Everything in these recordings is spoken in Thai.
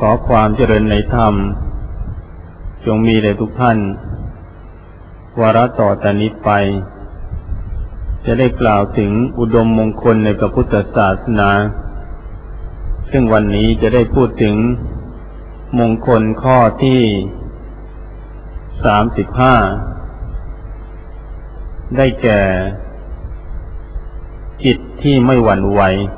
ขอความเจริญในธรรมจงมีแด่ทุกท่านวาระต่อแต่นี้ไปจะได้กล่าวถึงอุดมมงคลในพระพุทธศาสนาซึ่งวันนี้จะได้พูดถึงมงคลข้อที่35ได้แก่จิตที่ไม่หวั่นไหว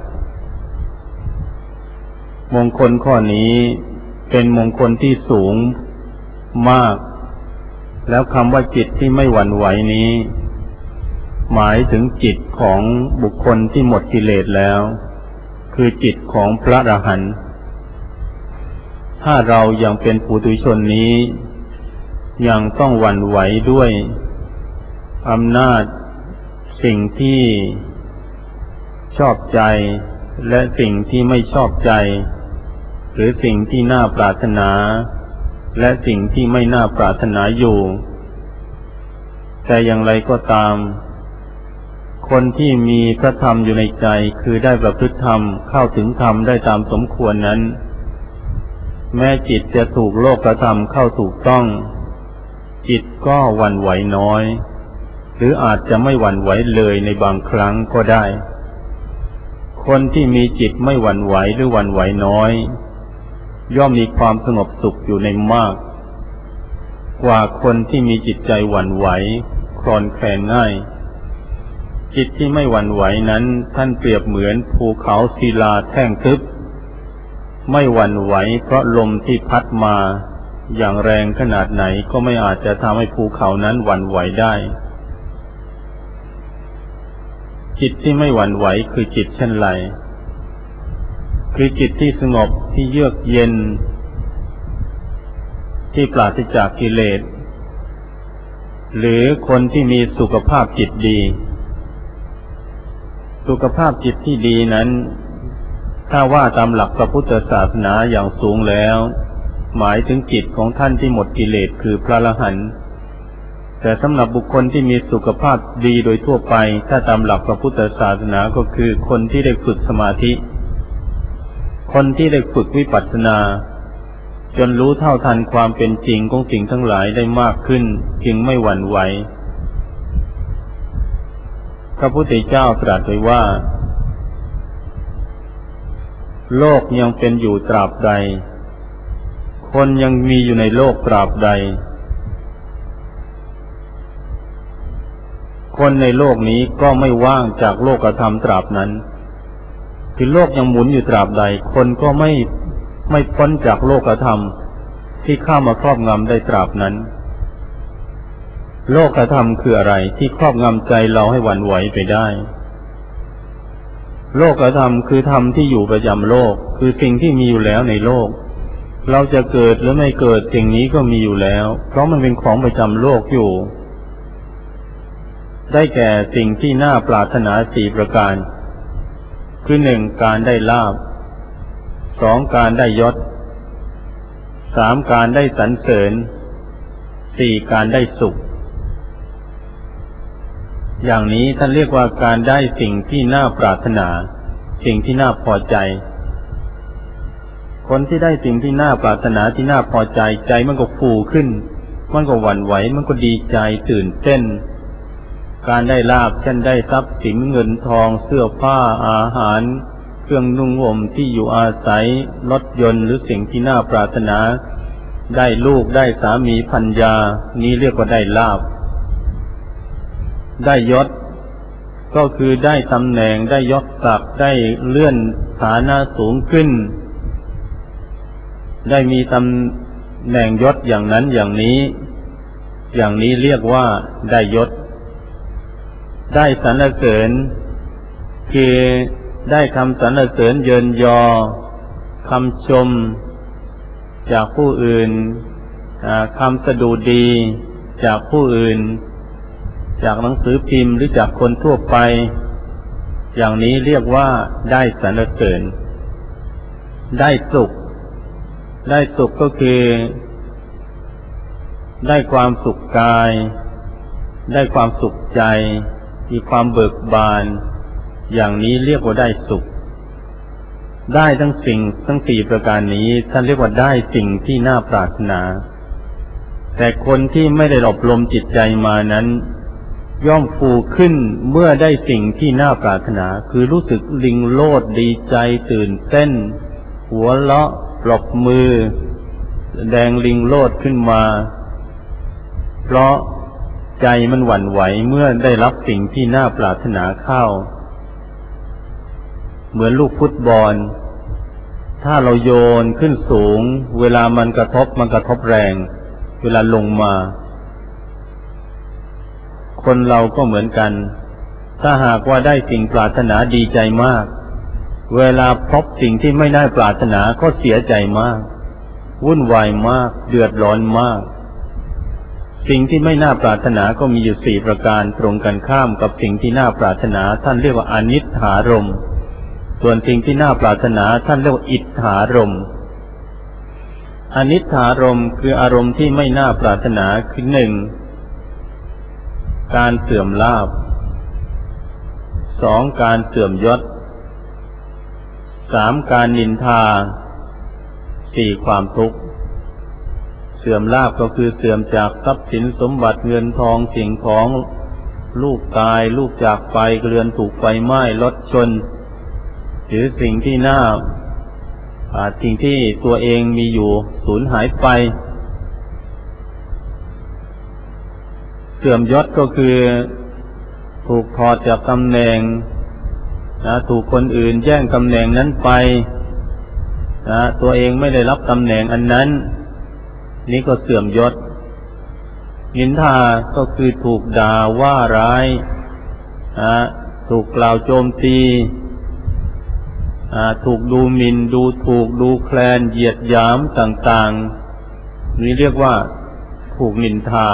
มงคลข้อนี้เป็นมงคลที่สูงมากแล้วคำว่าจิตที่ไม่หวั่นไหวนี้หมายถึงจิตของบุคคลที่หมดกิเลสแล้วคือจิตของพระอรหันต์ถ้าเรายังเป็นปุถุชนนี้ยังต้องหวั่นไหวด้วยอำนาจสิ่งที่ชอบใจและสิ่งที่ไม่ชอบใจหรือสิ่งที่น่าปรารถนาและสิ่งที่ไม่น่าปรารถนาอยู่แต่อย่างไรก็ตามคนที่มีพระธรรมอยู่ในใจคือได้ประพฤติธรรมเข้าถึงธรรมได้ตามสมควรนั้นแม้จิตจะถูกโลกธรรมเข้าถูกต้องจิตก็หวั่นไหวน้อยหรืออาจจะไม่หวั่นไหวเลยในบางครั้งก็ได้คนที่มีจิตไม่หวั่นไหวหรือหวั่นไหวน้อยย่อมมีความสงบสุขอยู่ในมากกว่าคนที่มีจิตใจหวั่นไหวคลอนแคลนง่ายจิตที่ไม่หวั่นไหวนั้นท่านเปรียบเหมือนภูเขาศิลาแท่งทึบไม่หวั่นไหวเพราะลมที่พัดมาอย่างแรงขนาดไหนก็ไม่อาจจะทำให้ภูเขานั้นหวั่นไหวได้จิตที่ไม่หวั่นไหวคือจิตเช่นไรคือจิตที่สงบที่เยือกเย็นที่ปราศจากกิเลสหรือคนที่มีสุขภาพจิตดีสุขภาพจิตที่ดีนั้นถ้าว่าตามหลักพระพุทธศาสนาอย่างสูงแล้วหมายถึงจิตของท่านที่หมดกิเลสคือพระอรหันต์แต่สำหรับบุคคลที่มีสุขภาพดีโดยทั่วไปถ้าตามหลักพระพุทธศาสนาก็คือคนที่ได้ฝึกสมาธิคนที่ได้ฝึกวิปัสสนาจนรู้เท่าทันความเป็นจริงของสิ่งทั้งหลายได้มากขึ้นจึงไม่หวั่นไหวพระพุทธเจ้าตรัสไว้ว่าโลกยังเป็นอยู่ตราบใดคนยังมีอยู่ในโลกตราบใดคนในโลกนี้ก็ไม่ว่างจากโลกธรรมตราบนั้นคือโลกยังหมุนอยู่ตราบใดคนก็ไม่พ้นจากโลกธรรมที่เข้ามาครอบงำได้ตราบนั้นโลกธรรมคืออะไรที่ครอบงำใจเราให้หวั่นไหวไปได้โลกธรรมคือธรรมที่อยู่ประจำโลกคือสิ่งที่มีอยู่แล้วในโลกเราจะเกิดหรือไม่เกิดสิ่งนี้ก็มีอยู่แล้วเพราะมันเป็นของประจำโลกอยู่ได้แก่สิ่งที่น่าปรารถนา4ประการคือ1การได้ลาภ2การได้ยศ3การได้สรรเสริญ4การได้สุขอย่างนี้ท่านเรียกว่าการได้สิ่งที่น่าปรารถนาสิ่งที่น่าพอใจคนที่ได้สิ่งที่น่าปรารถนาที่น่าพอใจใจมันก็ฟูขึ้นมันก็หวั่นไหวมันก็ดีใจตื่นเต้นการได้ลาภเช่นได้ทรัพย์สินเงินทองเสื้อผ้าอาหารเครื่องนุ่งห่มที่อยู่อาศัยรถยนต์หรือสิ่งที่น่าปรารถนาได้ลูกได้สามีภรรยานี้เรียกว่าได้ลาภได้ยศก็คือได้ตำแหน่งได้ยศศักดิ์ได้เลื่อนฐานะสูงขึ้นได้มีตำแหน่งยศอย่างนั้นอย่างนี้เรียกว่าได้ยศได้สรรเสริญคือได้คำสรรเสริญเยินยอคำชมจากผู้อื่นคำสดุดีจากผู้อื่นจากหนังสือพิมพ์หรือจากคนทั่วไปอย่างนี้เรียกว่าได้สรรเสริญได้สุขก็คือได้ความสุขกายได้ความสุขใจมีความเบิกบานอย่างนี้เรียกว่าได้สุขได้ทั้งสิ่งทั้งสี่ประการนี้ท่านเรียกว่าได้สิ่งที่น่าปรารถนาแต่คนที่ไม่ได้อบรมจิตใจมานั้นย่อมฟูขึ้นเมื่อได้สิ่งที่น่าปรารถนาคือรู้สึกลิงโลดดีใจตื่นเต้นหัวเราะปรบมือแสดงลิงโลดขึ้นมาเพราะใจมันหวั่นไหวเมื่อได้รับสิ่งที่น่าปรารถนาเข้าเหมือนลูกฟุตบอลถ้าเราโยนขึ้นสูงเวลามันกระทบแรงเวลาลงมาคนเราก็เหมือนกันถ้าหากว่าได้สิ่งปรารถนาดีใจมากเวลาพบสิ่งที่ไม่ได้ปรารถนาก็เสียใจมากวุ่นวายมากเดือดร้อนมากสิ่งที่ไม่น่าปรารถนาก็มีอยู่สี่ประการตรงกันข้ามกับสิ่งที่น่าปรารถนาท่านเรียกว่าอนิจฐารมณ์ส่วนสิ่งที่น่าปรารถนาท่านเรียกว่าอิทธารมณ์อนิจฐารมณ์คืออารมณ์ที่ไม่น่าปรารถนาคือหนึ่งการเสื่อมลาภสองการเสื่อมยศสามการนินทาสี่ความทุกข์เสื่อมลาภก็คือเสื่อมจากทรัพย์สินสมบัติเงินทองสิ่งของลูกตายลูกจากไปเรือนถูกไฟไหม้รถชนหรือสิ่งที่สิ่งที่ตัวเองมีอยู่สูญหายไปเสื่อมยศก็คือถูกถอดจากตำแหน่งถูกคนอื่นแย่งตำแหน่งนั้นไปตัวเองไม่ได้รับตำแหน่งอันนั้นนี่ก็เสื่อมยศนินทาก็คือถูกด่าว่าร้ายถูกกล่าวโจมตีถูกดูหมิ่นดูถูกดูแคลนเหยียดหยามต่างๆนี่เรียกว่าถูกนินทา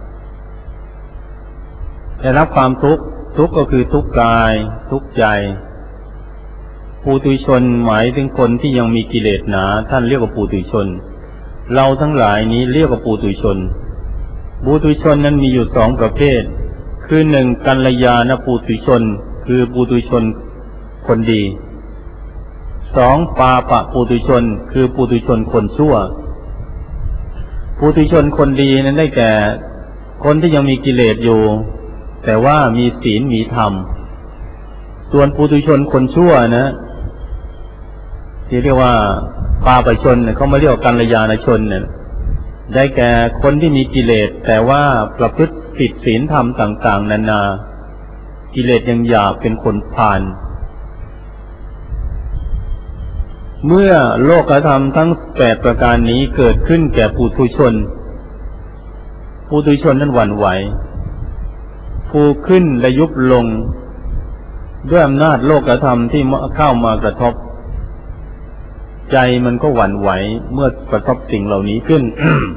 ได้รับความทุกข์ก็คือทุกข์กายทุกข์ใจปุถุชนหมายถึงคนที่ยังมีกิเลสหนาท่านเรียกว่าปุถุชนเราทั้งหลายนี้เรียกว่าปุถุชนปุถุชนนั้นมีอยู่สองประเภทคือหนึ่งกัลยาณปุถุชนคือปุถุชนคนดีสองปาปะปุถุชนคือปุถุชนคนชั่วปุถุชนคนดีนั้นได้แก่คนที่ยังมีกิเลสอยู่แต่ว่ามีศีลมีธรรมส่วนปุถุชนคนชั่วนะที่เรียกว่าปาปชนเขามาเรียกกัลยาณชนเนี่ยได้แก่คนที่มีกิเลสแต่ว่าประพฤติผิดศีลธรรมต่างๆนานากิเลสยังหยาบเป็นคนพาลเมื่อโลกธรรมทั้ง8ประการนี้เกิดขึ้นแก่ปุถุชนนั้นหวั่นไหวฟูขึ้นและยุบลงด้วยอำนาจโลกธรรมที่เข้ามากระทบใจมันก็หวั่นไหวเมื่อกระทบสิ่งเหล่านี้ขึ้น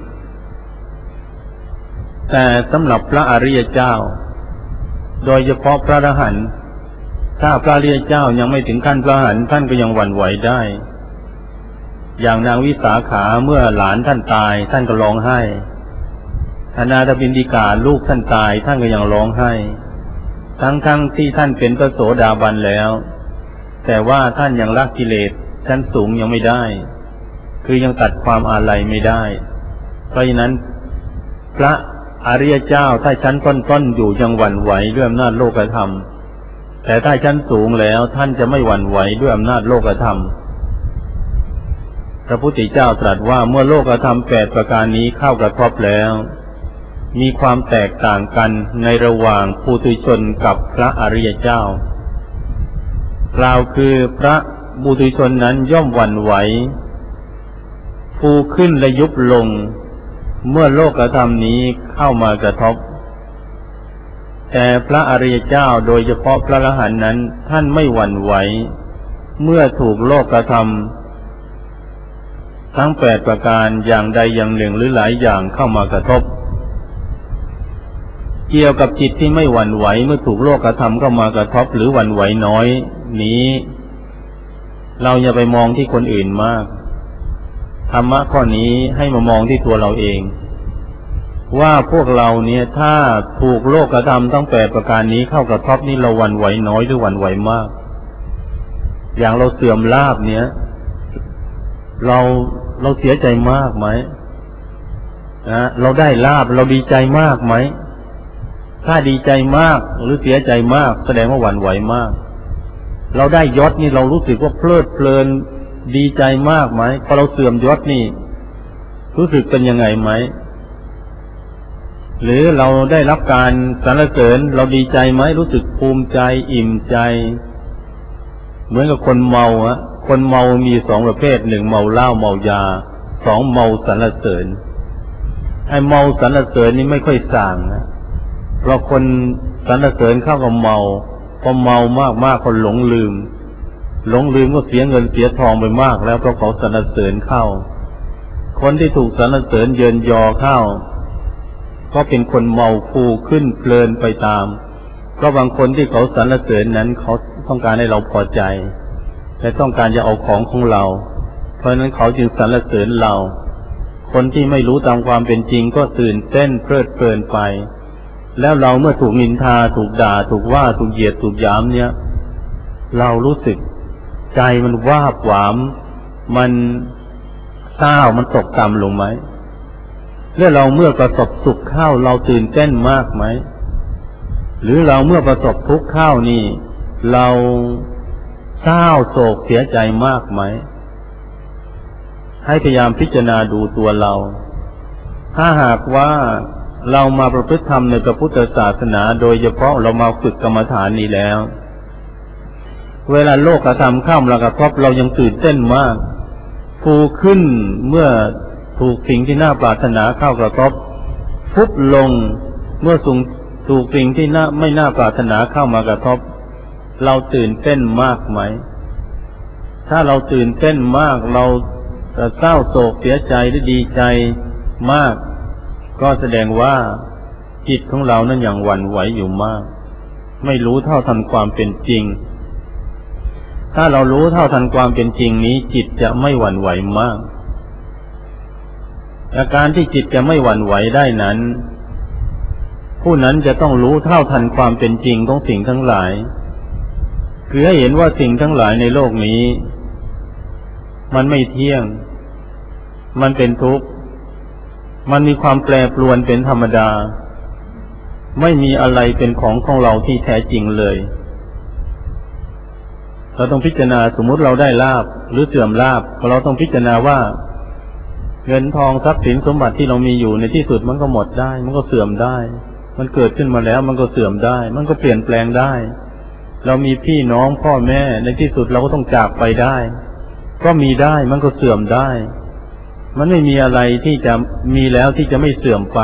แต่สำหรับพระอริยเจ้าโดยเฉพาะพระอรหันต์ถ้าพระอริยเจ้ายังไม่ถึงขั้นพระอรหันต์ท่านก็ยังหวั่นไหวได้อย่างนางวิสาขาเมื่อหลานท่านตายท่านก็ร้องไห้อนาถบิณฑิกาลูกท่านตายท่านก็ยังร้องไห้ทั้งที่ท่านเป็นพระโสดาบันแล้วแต่ว่าท่านยังละกิเลสชั้นสูงยังไม่ได้คือยังตัดความอาลัยไม่ได้เพราะฉะนั้นพระอริยเจ้าถ้าชั้นต้นๆอยู่ยังหวั่นไหวด้วยอำนาจโลกธรรมแต่ถ้าชั้นสูงแล้วท่านจะไม่หวั่นไหวด้วยอำนาจโลกธรรมพระพุทธเจ้าตรัสว่าเมื่อโลกธรรม8ประการนี้เข้ากระทบแล้วมีความแตกต่างกันในระหว่างปุถุชนกับพระอริยเจ้ากล่าวคือพระปุถุชนนั้นย่อมหวั่นไหวฟูขึ้นและยุบลงเมื่อโลกธรรมนี้เข้ามากระทบแต่พระอริยเจ้าโดยเฉพาะพระอรหันต์นั้นท่านไม่หวั่นไหวเมื่อถูกโลกธรรมทั้ง8ประการอย่างใดอย่างหนึ่งหรือหลายอย่างเข้ามากระทบเกี่ยวกับจิตที่ไม่หวั่นไหวเมื่อถูกโลกธรรมเข้ามากระทบหรือหวั่นไหวน้อยนี้เราอย่าไปมองที่คนอื่นมากธรรมะข้อนี้ให้มามองที่ตัวเราเองว่าพวกเราเนี่ยถ้าถูกโลกธรรมทั้ง8ประการนี้เข้ากระทบนี่เราหวั่นไหวน้อยหรือหวั่นไหวมากอย่างเราเสื่อมลาภเนี้ยเราเสียใจมากไหมเราได้ลาภเราดีใจมากไหมถ้าดีใจมากหรือเสียใจมากแสดงว่าหวั่นไหวมากเราได้ยศนี่เรารู้สึกว่าเพลิดเพลินดีใจมากไหมพอเราเสื่อมยศนี่รู้สึกเป็นยังไงไหมหรือเราได้รับการสรรเสริญเราดีใจไหมรู้สึกภูมิใจอิ่มใจเหมือนกับคนเมาคนเมามีสองประเภทหนึ่งเมาเหล้าเมายาสองเมาสรรเสริญไอ้เมาสรรเสริญนี่ไม่ค่อยส่างนะเพราะคนสรรเสริญเข้ากับเมาพอเมามากๆคนหลงลืมก็เสียเงินเสียทองไปมากแล้วเพราะเขาสรรเสริญเข้าคนที่ถูกสรรเสริญเยินยอเข้าก็เป็นคนเมาฟูขึ้นเพลินไปตามเพราะบางคนที่เขาสรรเสริญนั้นเขาต้องการให้เราพอใจและต้องการจะเอาของเราเพราะฉะนั้นเขาจึงสรรเสริญเราคนที่ไม่รู้ตามความเป็นจริงก็ตื่นเต้นเพลิดเพลินไปแล้วเราเมื่อถูกนินทาถูกด่าถูกว่าถูกเหยียดถูกหยามเนี่ยเรารู้สึกใจมันวาบหวามมันเศร้ามันตกต่ำลงไหมแล้วเราเมื่อประสบสุขเข้าเราตื่นเต้นมากไหมหรือเราเมื่อประสบทุกข์เข้านี่เราเศร้าโศกเสียใจมากไหมให้พยายามพิจารณาดูตัวเราถ้าหากว่าเรามาประพฤติธรรมในพระพุทธศาสนาโดยเฉพาะเรามาฝึกกรรมฐานนี้แล้วเวลาโลกธรรมเข้ามากระทบเรายังตื่นเต้นมากฟูขึ้นเมื่อถูกสิ่งที่น่าปรารถนาเข้ากระทบฟุบลงเมื่อถูกสิ่งที่ไม่น่าปรารถนาเข้ามากระทบเราตื่นเต้นมากไหมถ้าเราตื่นเต้นมากเราเศร้าโศกเสียใจหรือดีใจมากก็แสดงว่าจิตของเรานั้นยังหวั่นไหวอยู่มากไม่รู้เท่าทันความเป็นจริงถ้าเรารู้เท่าทันความเป็นจริงนี้จิตจะไม่หวั่นไหวมากอาการที่จิตจะไม่หวั่นไหวได้นั้นผู้นั้นจะต้องรู้เท่าทันความเป็นจริงของสิ่งทั้งหลายคือให้เห็นว่าสิ่งทั้งหลายในโลกนี้มันไม่เที่ยงมันเป็นทุกข์มันมีความแปรปรวนเป็นธรรมดาไม่มีอะไรเป็นของเราที่แท้จริงเลยเราต้องพิจารณาสมมุติเราได้ลาภหรือเสื่อมลาภเราต้องพิจารณาว่าเงินทองทรัพย์สินสมบัติที่เรามีอยู่ในที่สุดมันก็หมดได้มันก็เสื่อมได้มันเกิดขึ้นมาแล้วมันก็เสื่อมได้มันก็เปลี่ยนแปลงได้เรามีพี่น้องพ่อแม่ในที่สุดเราก็ต้องจากไปได้ก็มีได้มันก็เสื่อมได้มันไม่มีอะไรที่จะมีแล้วที่จะไม่เสื่อมไป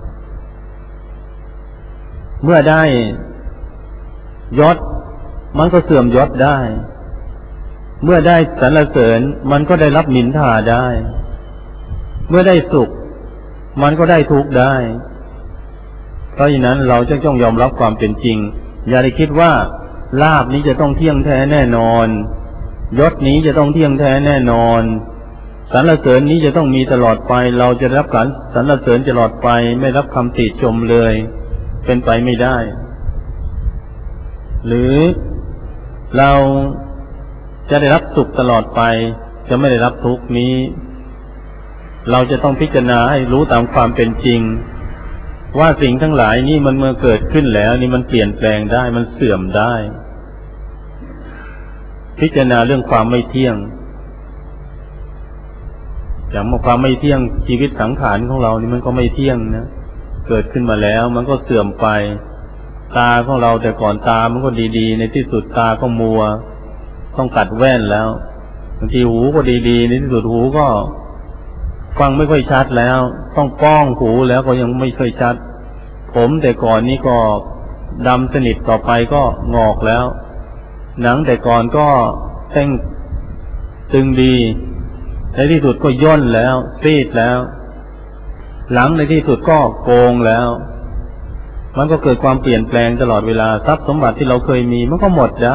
เมื่อได้ยศมันก็เสื่อมยศได้เมื่อได้สรรเสริญมันก็ได้รับนินทาได้เมื่อได้สุขมันก็ได้ทุกข์ได้เพราะฉะนั้นเราจะต้องยอมรับความเป็นจริงอย่าได้คิดว่าลาภนี้จะต้องเที่ยงแท้แน่นอนยศนี้จะต้องเที่ยงแท้แน่นอนสรรเสริญนี้จะต้องมีตลอดไปเราจะรับการสรรเสริญตลอดไปไม่รับคำติชมเลยเป็นไปไม่ได้หรือเราจะได้รับสุขตลอดไปจะไม่ได้รับทุกข์นี้เราจะต้องพิจารณาให้รู้ตามความเป็นจริงว่าสิ่งทั้งหลายนี่มันเมื่อเกิดขึ้นแล้วนี่มันเปลี่ยนแปลงได้มันเสื่อมได้พิจารณาเรื่องความไม่เที่ยงอย่างความไม่เที่ยงชีวิตสังขารของเรานี่มันก็ไม่เที่ยงนะเกิดขึ้นมาแล้วมันก็เสื่อมไปตาของเราแต่ก่อนตามันก็ดีๆในที่สุดตาก็มัวต้องตัดแว่นแล้วบางทีหูก็ดีๆในที่สุดหูก็ฟังไม่ค่อยชัดแล้วต้องป้องหูแล้วก็ยังไม่ค่อยชัดผมแต่ก่อนนี้ก็ดำสนิทต่อไปก็งอกแล้วหนังแต่ก่อนก็เต้งตึงดีในที่สุดก็ย่นแล้วซีดแล้วหลังในที่สุดก็โกงแล้วมันก็เกิดความเปลี่ยนแปลงตลอดเวลาทรัพย์สมบัติที่เราเคยมีมันก็หมดได้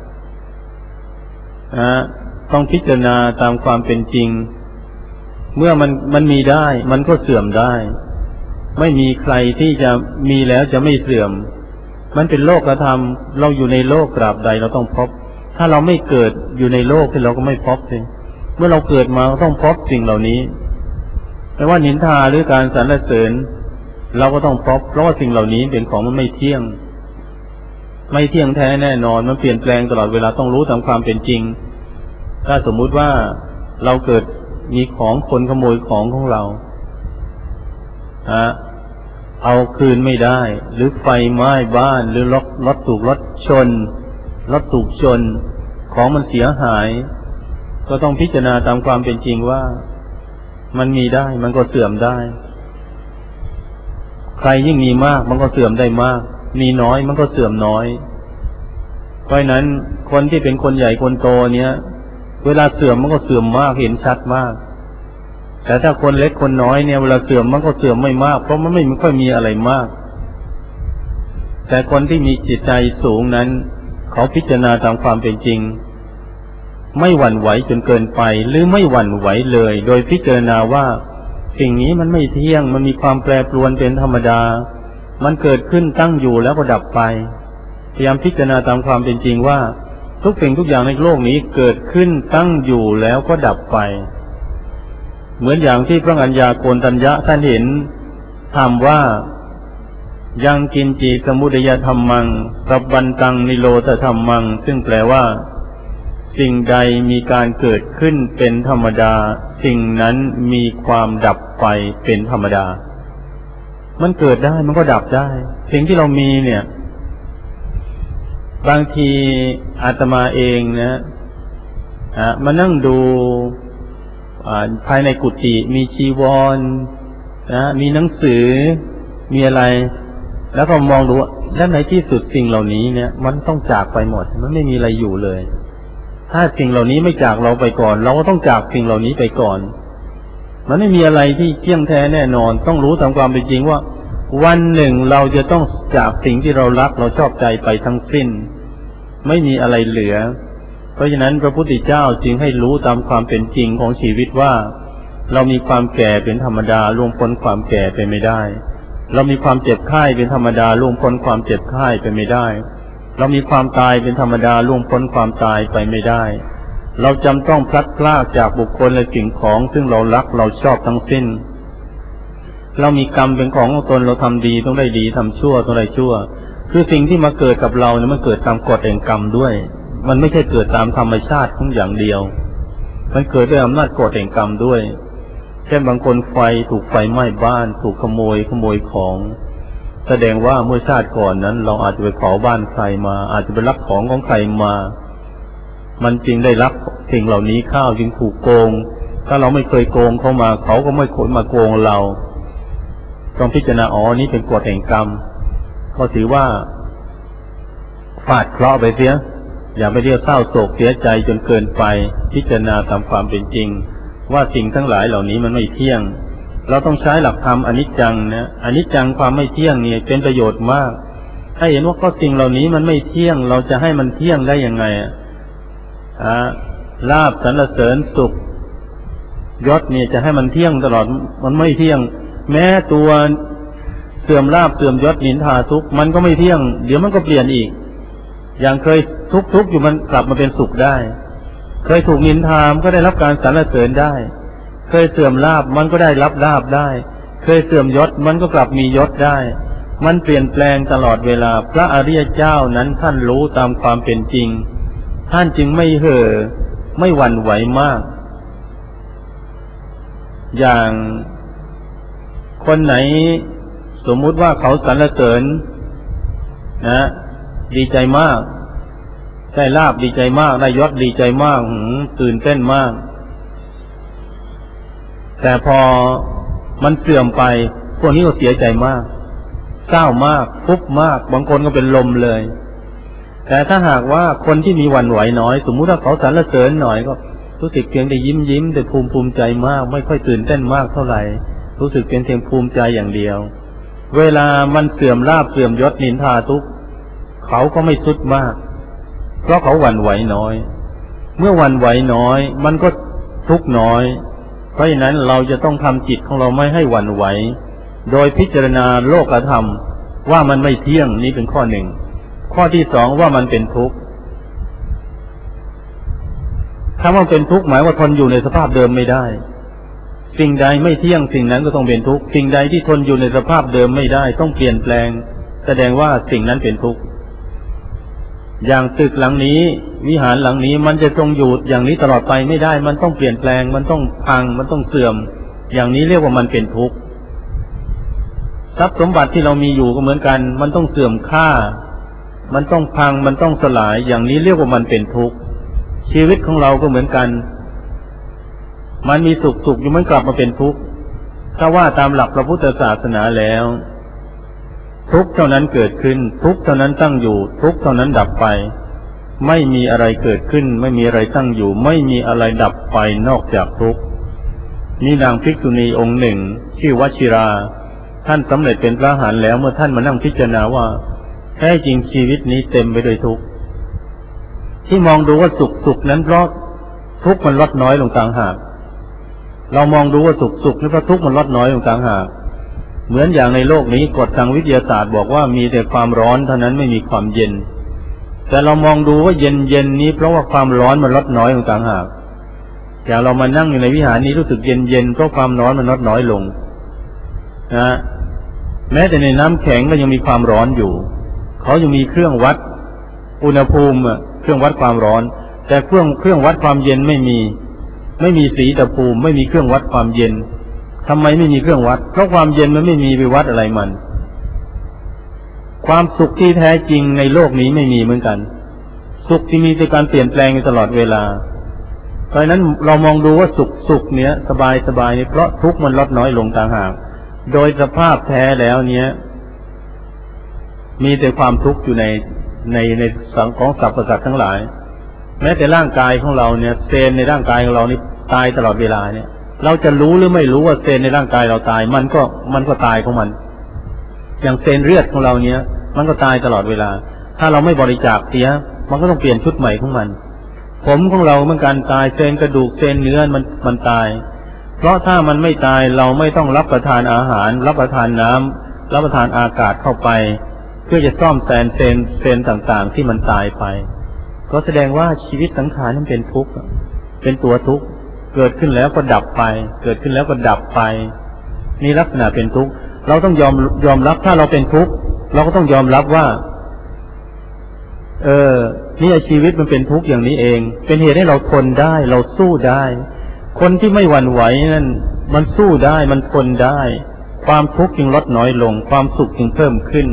ต้องพิจารณาตามความเป็นจริงเมื่อมันมีได้มันก็เสื่อมได้ไม่มีใครที่จะมีแล้วจะไม่เสื่อมมันเป็นโลกธรรมเราอยู่ในโลกตราบใดเราต้องพบถ้าเราไม่เกิดอยู่ในโลกที่เราก็ไม่พบสิเมื่อเราเกิดมาก็ต้องพบสิ่งเหล่านี้ไม่ว่านินทาหรือการสรรเสริญเราก็ต้องพบเพราะว่าสิ่งเหล่านี้เป็นของมันไม่เที่ยงแท้แน่นอนมันเปลี่ยนแปลงตลอดเวลาต้องรู้ตามความเป็นจริงถ้าสมมุติว่าเราเกิดมีของคนขโมยของเราเอาคืนไม่ได้หรือไฟไหม้บ้านหรือรถถูกรถถูกชนของมันเสียหายก็ต้องพิจารณาตามความเป็นจริงว่ามันมีได้มันก็เสื่อมได้ใครยิ่งมีมากมันก็เสื่อมได้มากมีน้อยมันก็เสื่อมน้อยเพราะนั้นคนที่เป็นคนใหญ่คนโตเนี้ยเวลาเสื่อมมันก็เสื่อมมากเห็นชัดมากแต่ถ้าคนเล็กคนน้อยเนี่ยเวลาเสื่อมมันก็เสื่อมไม่มากเพราะมันไม่ค่อยมีอะไรมากแต่คนที่มีจิตใจสูงนั้นเขาพิจารณาตามความเป็นจริงไม่หวั่นไหวจนเกินไปหรือไม่หวั่นไหวเลยโดยพิจารณาว่าสิ่งนี้มันไม่เที่ยงมันมีความแปรปรวนเป็นธรรมดามันเกิดขึ้นตั้งอยู่แล้วก็ดับไปพยายามพิจารณาตามความเป็นจริงว่าทุกสิ่งทุกอย่างในโลกนี้เกิดขึ้นตั้งอยู่แล้วก็ดับไปเหมือนอย่างที่พระอัญญาโกณฑัญญะท่านเห็นถามว่ายังกินจิสมุทัยธรรมังสัพพันตังนิโรธธรรมังซึ่งแปลว่าสิ่งใดมีการเกิดขึ้นเป็นธรรมดาสิ่งนั้นมีความดับไปเป็นธรรมดามันเกิดได้มันก็ดับได้สิ่งที่เรามีเนี่ยบางทีอาตมาเองนะมานั่งดูภายในกุฏิมีจีวรมีหนังสือมีอะไรแล้วก็มองดูด้านในที่สุดสิ่งเหล่านี้เนี่ยมันต้องจากไปหมดมันไม่มีอะไรอยู่เลยถ้าสิ่งเหล่านี้ไม่จากเราไปก่อนเราก็ต้องจากสิ่งเหล่านี้ไปก่อนมันไม่มีอะไรที่เที่ยงแท้แน่นอนต้องรู้ตามความเป็นจริงว่าวันหนึ่งเราจะต้องจากสิ่งที่เรารักเราชอบใจไปทั้งสิ้นไม่มีอะไรเหลือเพราะฉะนั้นพระพุทธเจ้าจึงให้รู้ตามความเป็นจริงของชีวิตว่าเรามีความแก่เป็นธรรมดาล่วงพ้นความแก่ไปไม่ได้เรามีความเจ็บไข้เป็นธรรมดาล่วงพ้นความเจ็บไข้ไปไม่ได้เรามีความตายเป็นธรรมดาล่วงพ้นความตายไปไม่ได้เราจำต้องพลัดพรากจากบุคคลและสิ่งของซึ่งเรารักเราชอบทั้งสิ้นเรามีกรรมเป็นของตนเราทำดีต้องได้ดีทำชั่วต้องได้ชั่วคือสิ่งที่มาเกิดกับเราเนี่ยมันเกิดตามกฎแห่งกรรมด้วยมันไม่ใช่เกิดตามธรรมชาติของอย่างเดียวมันเกิดด้วยอำนาจกฎแห่งกรรมด้วยเช่นบางคนไฟถูกไฟไหม้บ้านถูกขโมยของแสดงว่าเมื่อชาติก่อนนั้นเราอาจจะไปเผาบ้านใครมาอาจจะไปลักของของใครมามันจึงได้รับสิ่งเหล่านี้เข้าจึงถูกโกงถ้าเราไม่เคยโกงเขามาเขาก็ไม่ควรมาโกงเราต้องพิจารณานี้เป็นกฎแห่งกรรมก็ถือว่าฟาดเคราะห์ไปเสียอย่าไปเรียกเศร้าโศกเสียใจจนเกินไปพิจารณาตามความเป็นจริงว่าสิ่งทั้งหลายเหล่านี้มันไม่เที่ยงเราต้องใช้หลักธรรมอนิจจังนะอนิจจังความไม่เที่ยงนี่เป็นประโยชน์มากให้เห็นว่าก็สิ่งเหล่านี้มันไม่เที่ยงเราจะให้มันเที่ยงได้ยังไงลาภสรรเสริญสุขยศเนี่ยจะให้มันเที่ยงตลอดมันไม่เที่ยงแม้ตัวเสื่อมลาภเสื่อมยศนินทาทุกข์มันก็ไม่เที่ยงเดี๋ยวมันก็เปลี่ยนอีกอย่างเคยทุกข์อยู่มันกลับมาเป็นสุขได้เคยถูกนินทามันก็ได้รับการสรรเสริญได้เคยเสื่อมลาภมันก็ได้รับลาภได้เคยเสื่อมยศมันก็กลับมียศได้มันเปลี่ยนแปลงตลอดเวลาพระอริยเจ้านั้นท่านรู้ตามความเป็นจริงท่านจึงไม่เห่อไม่หวั่นไหวมากอย่างคนไหนสมมุติว่าเขาสรรเสริญดีใจมากได้ลาภดีใจมากได้ยศดีใจมากตื่นเต้นมากแต่พอมันเสื่อมไปพวกนี้ก็เสียใจมากเศร้ามากทุกข์มากบางคนก็เป็นลมเลยแต่ถ้าหากว่าคนที่มีหวั่นไหวน้อยสมมุติว่าเขาสรรเสริญหน่อยก็รู้สึกเพียงแต่ยิ้มแต่ภูมิใจมากไม่ค่อยตื่นเต้นมากเท่าไหร่รู้สึกเพียงภูมิใจอย่างเดียวเวลามันเสื่อมลาภเสื่อมยศนินทาทุกข์เขาก็ไม่สุดมากเพราะเขาหวั่นไหวน้อยเมื่อหวั่นไหวน้อยมันก็ทุกข์น้อยเพราะฉะนั้นเราจะต้องทำจิตของเราไม่ให้หวั่นไหวโดยพิจารณาโลกธรรมว่ามันไม่เที่ยงนี่เป็นข้อหนึ่งข้อที่สองว่ามันเป็นทุกข์คำว่าเป็นทุกข์หมายว่าทนอยู่ในสภาพเดิมไม่ได้สิ่งใดไม่เที่ยงสิ่งนั้นก็ต้องเป็นทุกข์สิ่งใดที่ทนอยู่ในสภาพเดิมไม่ได้ต้องเปลี่ยนแปลงแสดงว่าสิ่งนั้นเป็นทุกข์อย่างตึกหลังนี้วิหารหลังนี้มันจะทรงอยู่อย่างนี้ตลอดไปไม่ได้มันต้องเปลี่ยนแปลงมันต้องพังมันต้องเสื่อมอย่างนี้เรียกว่ามันเป็นทุกข์ทรัพย์สมบัติที่เรามีอยู่ก็เหมือนกันมันต้องเสื่อมค่ามันต้องพังมันต้องสลายอย่างนี้เรียกว่ามันเป็นทุกข์ชีวิตของเราก็เหมือนกันมันมีสุขอยู่มันกลับมาเป็นทุกข์ถ้าว่าตามหลักพระพุทธศาสนาแล้วทุกข์เท่านั้นเกิดขึ้นทุกข์เท่านั้นตั้งอยู่ทุกข์เท่านั้นดับไปไม่มีอะไรเกิดขึ้นไม่มีอะไรตั้งอยู่ไม่มีอะไรดับไปนอกจากทุกข์นี่นางภิกษุณีองค์หนึ่งชื่อวชิราท่านสำเร็จเป็นพระอรหันต์แล้วเมื่อท่านมานั่งพิจารณาว่าแท้จริงชีวิตนี้เต็มไปด้วยทุกข์ที่มองดูว่าสุขนั้นเพราะทุกข์มันลดน้อยลงต่างหากเรามองดูว่าสุขนี่เพราะทุกข์มันลดน้อยลงต่างหากเหมือนอย่างในโลกนี้กฎทางวิทยาศาสตร์บอกว่ามีแต่ความร้อนเท่านั้นไม่มีความเย็นแต่เรามองดูว่าเย็นนี้เพราะว่าความร้อนมันลดน้อยลงต่างหากอย่างเรามานั่งอยู่ในวิหารนี้รู้สึกเย็นเพราะความร้อนมันลดน้อยลงนะแม้แต่ในน้ำแข็งก็ยังมีความร้อนอยู่เขายังมีเครื่องวัดอุณหภูมิเครื่องวัดความร้อนแต่เครื่องวัดความเย็นไม่มีสีตะภูมิไม่มีเครื่องวัดความเย็นทำไมไม่มีเครื่องวัดเพราะความเย็นมันไม่มีไปวัดอะไรมันความสุขที่แท้จริงในโลกนี้ไม่มีเหมือนกันสุขที่มีแต่การเปลี่ยนแปลงอยู่ตลอดเวลาเพราะฉะนั้นเรามองดูว่าสุขเนี้ยสบายเนี่ยเพราะทุกข์มันลดน้อยลงต่างหากโดยสภาพแท้แล้วเนี้ยมีแต่ความทุกข์อยู่ในสังของสรรพสัตว์ทั้งหลายแม้แต่ร่างกายของเราเนี่ยเซลล์ในร่างกายของเรานี่ตายตลอดเวลาเนี่ยเราจะรู้หรือไม่รู้ว่าเซลล์ในร่างกายเราตายมันก็ตายของมันอย่างเซลล์เลือดของเราเนี่ยมันก็ตายตลอดเวลาถ้าเราไม่บริจาคเสียมันก็ต้องเปลี่ยนชุดใหม่ของมันผมของเราเหมือนกันตายเซลล์กระดูกเซลล์เนื้อมันตายเพราะถ้ามันไม่ตายเราไม่ต้องรับประทานอาหารรับประทานน้ำรับประทานอากาศเข้าไปเพื่อจะซ่อมแซมเซลล์ต่างๆที่มันตายไปก็แสดงว่าชีวิตสังขารนั้นเป็นทุกข์เป็นตัวทุกข์เกิดขึ้นแล้วก็ดับไปเกิดขึ้นแล้วก็ดับไปนี่ลักษณะเป็นทุกข์เราต้องยอมรับถ้าเราเป็นทุกข์เราก็ต้องยอมรับว่านี่ชีวิตมันเป็นทุกข์อย่างนี้เองเป็นเหตุให้เราทนได้เราสู้ได้คนที่ไม่หวั่นไหวนั่นมันสู้ได้มันทนได้ความทุกข์จึงลดน้อยลงความสุขจึงเพิ่มขึ้น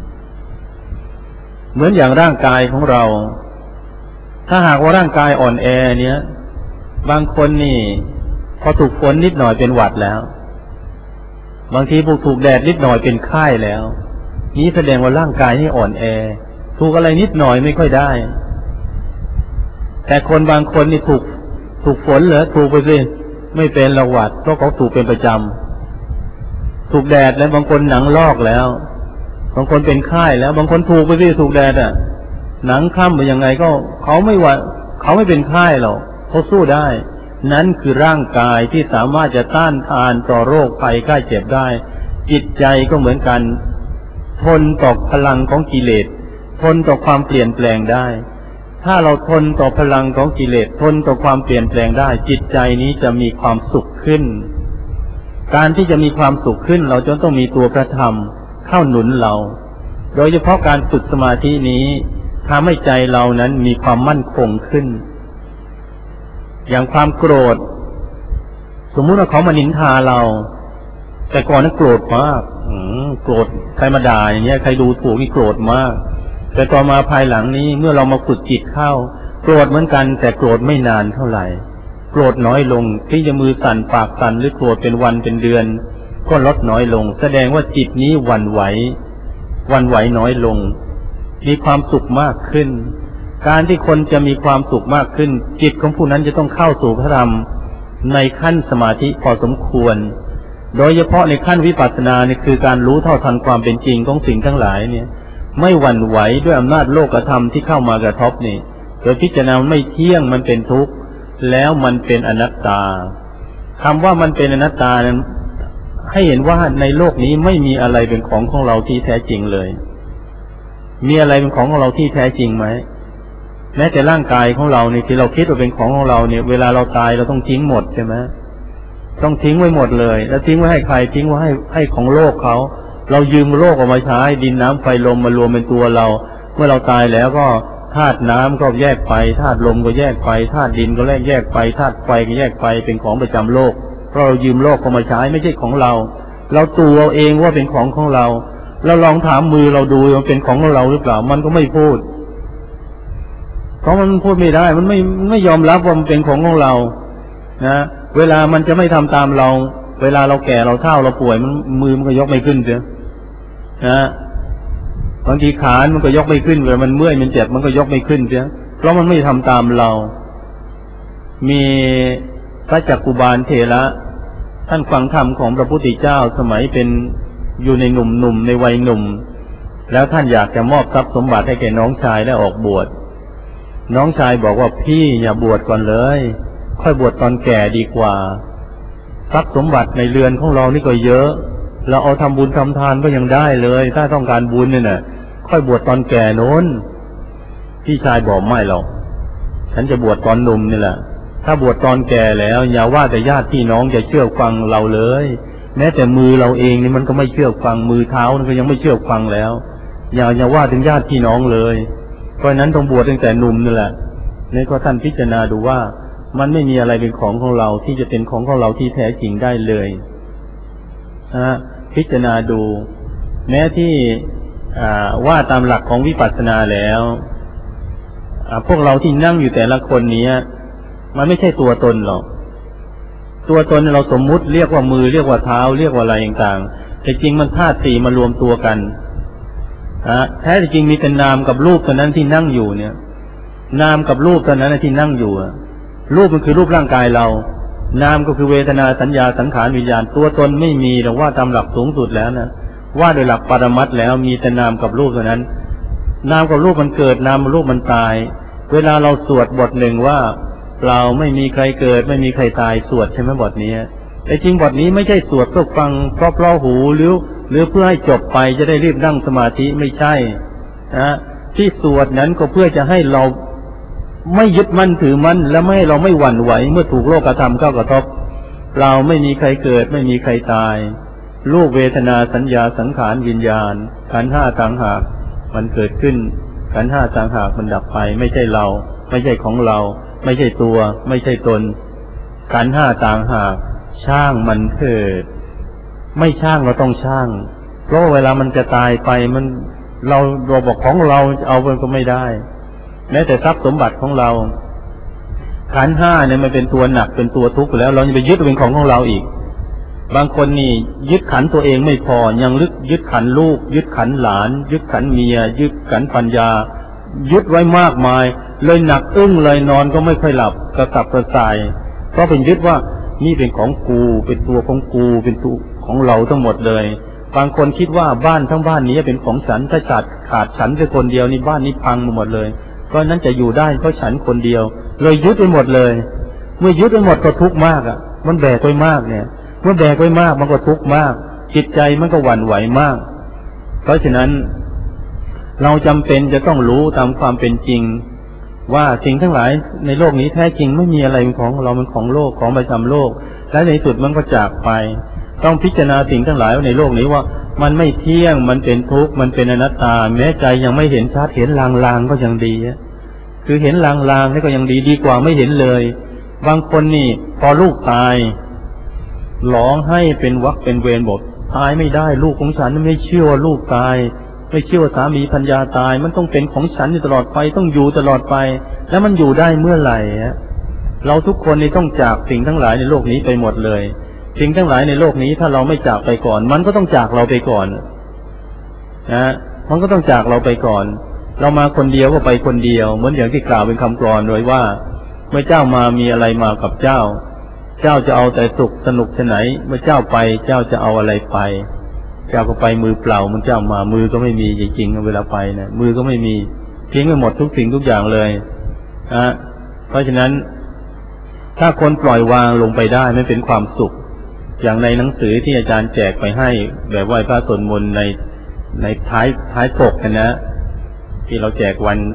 เหมือนอย่างร่างกายของเราถ้าหากว่าร่างกายอ่อนแอเนี้ยบางคนนี่พอถูกฝนนิดหน่อยเป็นหวัดแล้วบางทีถูกแดดนิดหน่อยเป็นไข้แล้วนี้แสดงว่าร่างกายนี่อ่อนแอถูกอะไรนิดหน่อยไม่ค่อยได้แต่คนบางคนนี่ถูกฝนเหรอถูกไปสิไม่เป็นระหวัดเพราะเขาถูกเป็นประจำถูกแดดแล้วบางคนหนังลอกแล้วบางคนเป็นไข้แล้วบางคนถูกไปสิถูกแดดหนังคล้ำไปยังไงก็เขาไม่หวัดเขาไม่เป็นไข้หรอกเขาสู้ได้นั่นคือร่างกายที่สามารถจะต้านทานต่อโรคภัยไข้เจ็บได้จิตใจก็เหมือนกันทนต่อพลังของกิเลสทนต่อความเปลี่ยนแปลงได้ถ้าเราทนต่อพลังของกิเลสทนต่อความเปลี่ยนแปลงได้จิตใจนี้จะมีความสุขขึ้นการที่จะมีความสุขขึ้นเราจะต้องมีตัวพระธรรมเข้าหนุนเราโดยเฉพาะการฝึกสมาธินี้ทำให้ใจเรานั้นมีความมั่นคงขึ้นอย่างความโกรธสมมุติว่าเขามานินทาเราแต่ก่อนนั้นโกรธมากโกรธใครมาด่าอย่างเงี้ยใครดูถูกนี่โกรธมากแต่ต่อมาภายหลังนี้เมื่อเรามาฝึกจิตเข้าโกรธเหมือนกันแต่โกรธไม่นานเท่าไหร่โกรธน้อยลงที่จะมือสั่นปากสั่นหรือโกรธเป็นวันเป็นเดือนก็ลดน้อยลงแสดงว่าจิตนี้หวั่นไหวน้อยลงมีความสุขมากขึ้นการที่คนจะมีความสุขมากขึ้นจิตของผู้นั้นจะต้องเข้าสู่พระธรรมในขั้นสมาธิพอสมควรโดยเฉพาะในขั้นวิปัสสนาเนี่ยคือการรู้เท่าทันความเป็นจริงของสิ่งทั้งหลายเนี่ยไม่หวั่นไหวด้วยอำนาจโลกธรรมที่เข้ามากระทบนี่โดยพิจารณาไม่เที่ยงมันเป็นทุกข์แล้วมันเป็นอนัตตาคำว่ามันเป็นอนัตตานั้นให้เห็นว่าในโลกนี้ไม่มีอะไรเป็นของเราที่แท้จริงเลยมีอะไรเป็นของเราที่แท้จริงไหมแม้แต่ร่างกายของเราเนี่ยที่เราคิดว่าเป็นของของเราเนี่ยเวลาเราตายเราต้องทิ้งหมดใช่ไหมต้องทิ้งไว้หมดเลยแล้วทิ้งไว้ให้ใครทิ้งไว้ให้ของโลกเขาเรายืมโลกออกมาใช้ดินน้ำไฟลมมารวมเป็นตัวเราเมื่อเราตายแล้วก็ธาตุน้ำก็แยกไปธาตุลมก็แยกไปธาตุดินก็แยกไปธาตุไฟก็แยกไปเป็นของประจำโลกเพราะเรายืมโลกเข้ามาใช้ไม่ใช่ของเราเราตัวเอาเองว่าเป็นของของเราเราลองถามมือเราดูมันเป็นของของเราหรือเปล่ามันก็ไม่พูดเพราะมันพูดไม่ได้มันไม่ยอมรับว่ามันเป็นของของเรานะเวลามันจะไม่ทำตามเราเวลาเราแก่เราเฒ่าเราป่วยมันมือมันก็ยกไม่ขึ้นเสียนะบางทีขามันก็ยกไม่ขึ้นเวลามันเมื่อยมันเจ็บมันก็ยกไม่ขึ้นเสียเพราะมันไม่ทำตามเรามีพระจักกุบาลเถระท่านฟังธรรมของพระพุทธเจ้าสมัยเป็นอยู่ในหนุ่มในวัยหนุ่มแล้วท่านอยากจะมอบทรัพย์สมบัติให้แก่น้องชายและออกบวชน้องชายบอกว่าพี่อย่าบวชก่อนเลยค่อยบวชตอนแก่ดีกว่าทรัพย์สมบัติในเรือนของเรานี่ก็เยอะเราเอาทำบุญทำทานก็ยังได้เลยถ้าต้องการบุญเนี่ยนะค่อยบวชตอนแก่โน้นพี่ชายบอกไม่หรอกฉันจะบวชตอนหนุ่มนี่แหละถ้าบวชตอนแก่แล้วอย่าว่าแต่ญาติพี่น้องจะเชื่อฟังเราเลยแม้แต่มือเราเองนี่มันก็ไม่เชื่อฟังมือเท้ามันก็ยังไม่เชื่อฟังแล้วอย่าว่าถึงญาติพี่น้องเลยเพราะนั้นต้องบวชตั้งแต่หนุ่มนี่แหละนี่ก็ท่านพิจารณาดูว่ามันไม่มีอะไรเป็นของของเราที่จะเป็นของของเราที่แท้จริงได้เลยพิจารณาดูแม้ที่ว่าตามหลักของวิปัสสนาแล้วพวกเราที่นั่งอยู่แต่ละคนนี้มันไม่ใช่ตัวตนหรอกตัวตนเราสมมุติเรียกว่ามือเรียกว่าเท้าเรียกว่าอะไรต่างๆแต่จริงมันธาตุสี่มารวมตัวกันแท้จริงมีแต่นามกับรูปตัวนั้นที่นั่งอยู่เนี่ยนามกับรูปตัวนั้นที่นั่งอยู่รูปมันคือรูปร่างกายเรานามก็คือเวทนาสัญญาสังขารวิญญาณตัวตนไม่มีหรอกว่าตามหลักสูงสุดแล้วนะว่าโดยหลักปรมัตถ์แล้วมีแต่นามกับรูปตัวนั้นนามกับรูปมันเกิดนามกับรูปมันตายเวลาเราสวดบทหนึ่งว่าเราไม่มีใครเกิดไม่มีใครตายสวดใช่ไหมบทนี้แต่จริงบทนี้ไม่ใช่สวดเพื่อฟังเพราะหูหรือเพื่อให้จบไปจะได้รีบนั่งสมาธิไม่ใช่ที่สวดนั้นก็เพื่อจะให้เราไม่ยึดมั่นถือมั่นและไม่ให้เราไม่หวั่นไหวเมื่อถูกโลกธรรมเข้ากระทบเราไม่มีใครเกิดไม่มีใครตายรูปเวทนาสัญญาสังขารวิญญาณขันธ์ห้าต่างหากมันเกิดขึ้นขันธ์ห้าต่างหากมันดับไปไม่ใช่เราไม่ใช่ของเราไม่ใช่ตัวไม่ใช่ตนขันธ์ห้าต่างหากช่างมันเถิดไม่ช่างเราต้องช่างเพราะเวลามันจะตายไปมันเราบอกของเราเอาไปก็ไม่ได้แม้แต่ทรัพย์สมบัติของเราขันธ์ห้าเนี่ยมันเป็นตัวหนักเป็นตัวทุกข์แล้วเราจะไปยึดเป็นของเราอีกบางคนนี่ยึดขันตัวเองไม่พอยังยึดขันลูกยึดขันหลานยึดขันเมียยึดขันปัญญายึดไว้มากมายเลยหนักอึ้งเลยนอนก็ไม่ค่อยหลับกระสับกระส่ายเพราะเป็นยึดว่านี่เป็นของกูเป็นตัวของกูเป็นตัวของเราทั้งหมดเลยบางคนคิดว่าบ้านทั้งบ้านนี้เป็นของฉันถ้าขาดฉันแค่คนเดียวนี่บ้านนี้พังหมดเลยเพราะนั้นจะอยู่ได้เพราะฉันคนเดียวเลยยึดไปหมดเลยเมื่อยึดไปหมดก็ทุกข์มากมันแบกไว้มากเนี่ยเมื่อแบกไว้มากมันก็ทุกข์มากจิตใจมันก็หวั่นไหวมากเพราะฉะนั้นเราจำเป็นจะต้องรู้ตามความเป็นจริงว่าสิ่งทั้งหลายในโลกนี้แท้จริงไม่มีอะไรเป็นของเรามันของโลกของประจำโลกและในสุดมันก็จากไปต้องพิจารณาสิ่งทั้งหลายในโลกนี้ว่ามันไม่เที่ยงมันเป็นทุกข์มันเป็นอนัตตาแม้ใจยังไม่เห็นชัดเห็นลางๆก็ยังดีคือเห็นลางๆนี่ก็ยังดีกว่าไม่เห็นเลยบางคนนี่พอลูกตายร้องให้เป็นวรรคเป็นเวรบอกตายไม่ได้ลูกของฉันไม่เชื่อว่าลูกตายไม่เชื่อว่าสามีภรรยาตายมันต้องเป็นของฉันอยู่ตลอดไปต้องอยู่ตลอดไปแล้วมันอยู่ได้เมื่อไหร่เราทุกคนนี่ต้องจากสิ่งทั้งหลายในโลกนี้ไปหมดเลยสิ่งทั้งหลายในโลกนี้ถ้าเราไม่จากไปก่อนมันก็ต้องจากเราไปก่อนมันก็ต้องจากเราไปก่อนเรามาคนเดียวก็ไปคนเดียวเหมือนอย่างที่กล่าวเป็นคำกลอนไว้ว่าเมื่อเจ้ามามีอะไรมากับเจ้าจะเอาแต่สุขสนุกที่ไหนเมื่อเจ้าไปเจ้าจะเอาอะไรไปเจ้าก็ไปมือเปล่ามันเจ้ามามือก็ไม่มีจริงๆเวลาไปนะมือก็ไม่มีทิ้งไปหมดทุกสิ่งทุกอย่างเลยเพราะฉะนั้นถ้าคนปล่อยวางลงไปได้ไม่เป็นความสุขอย่างในหนังสือที่อาจารย์แจกไปให้แบบไหว้พระสวดมนต์ในท้ายปกนะที่เราแจกวัน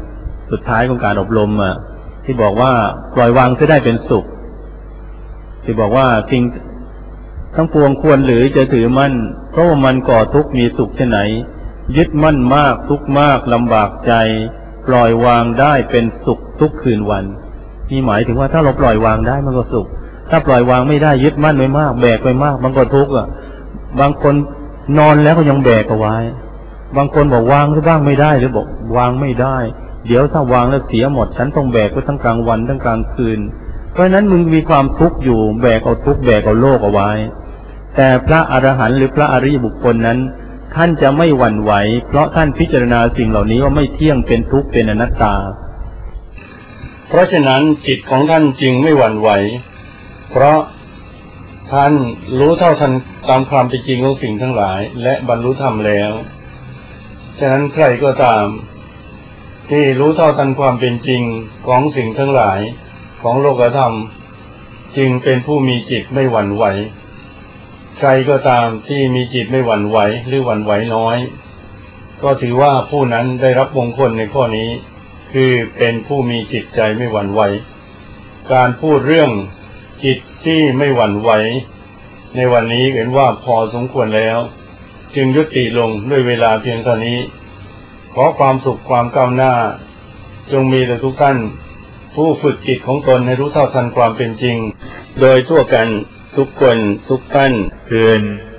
สุดท้ายของการอบรมที่บอกว่าปล่อยวางจะได้เป็นสุขที่บอกว่าสิ่งทั้งปวงควรหรือจะถือมั่นเพราะว่ามันก่อทุกข์มีสุขที่ไหนยึดมั่นมากทุกข์มากลำบากใจปล่อยวางได้เป็นสุขทุกคืนวันนี่หมายถึงว่าถ้าเราปล่อยวางได้มันก็สุขถ้าปล่อยวางไม่ได้ยึดมั่นไว้มากแบกไว้มากมันก็ทุกข์บางคนนอนแล้วก็ยังแบกเอาไว้บางคนบอกวางหรือบ้างไม่ได้หรือบอกวางไม่ได้เดี๋ยวถ้าวางแล้วเสียหมดฉันต้องแบกไว้ทั้งกลางวันทั้งกลางคืนเพราะฉะนั้นมึงมีความทุกข์อยู่แบกเอาทุกข์แบกเอาโลกเอาไว้แต่พระอรหันต์หรือพระอริยบุคคลนั้นท่านจะไม่หวั่นไหวเพราะท่านพิจารณาสิ่งเหล่านี้ว่าไม่เที่ยงเป็นทุกข์เป็นอนัตตาเพราะฉะนั้นจิตของท่านจึงไม่หวั่นไหวเพราะท่านรู้เท่าทันตามความเป็นจริงของสิ่งทั้งหลายและบรรลุธรรมแล้วฉะนั้นใครก็ตามที่รู้เท่าทันความเป็นจริงของสิ่งทั้งหลายของโลกธรรมจึงเป็นผู้มีจิตไม่หวั่นไหวใครก็ตามที่มีจิตไม่หวั่นไหวหรือหวั่นไหวน้อยก็ถือว่าผู้นั้นได้รับมงคลในข้อนี้คือเป็นผู้มีจิตใจไม่หวั่นไหวการพูดเรื่องจิตที่ไม่หวั่นไหวในวันนี้เห็นว่าพอสมควรแล้วจึงยุติลงด้วยเวลาเพียงเท่านี้ขอความสุขความก้าวหน้าจงมีแด่ทุกท่านผู้ฝึกจิตของตนให้รู้เท่าทันความเป็นจริงโดยทั่วกันทุกคนทุกท่านเพื่อน